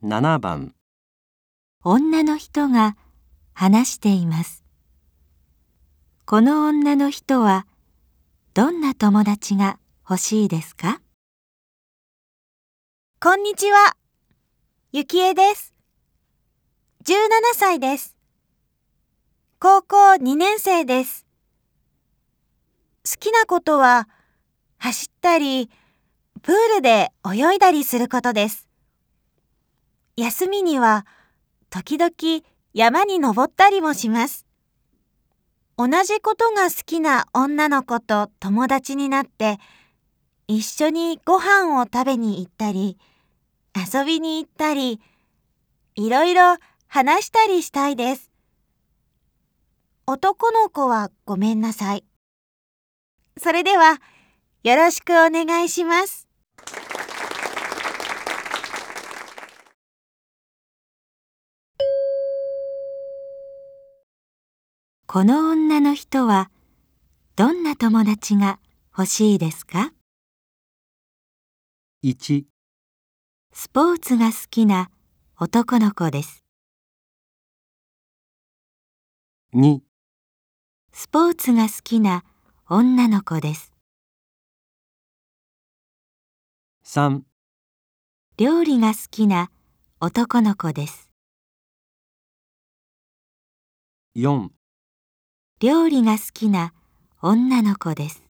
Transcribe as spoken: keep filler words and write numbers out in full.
ななばん。 女の人が話しています。この女の人はどんな友達が欲しいですか？ こんにちは。ゆきえです。じゅうななさいです。高校にねんせいです。好きなことは走ったり、プールで泳いだりすることです。休みには時々山に登ったりもします。同じことが好きな女の子と友達になって、一緒にご飯を食べに行ったり、遊びに行ったり、いろいろ話したりしたいです。男の子はごめんなさい。それではよろしくお願いします。 この女の人はどんな友達が欲しいですか？ いち、 スポーツが好きな男の子です。 に、 スポーツが好きな女の子です。 さん、 料理が好きな男の子です。 よん、 料理が好きな女の子です。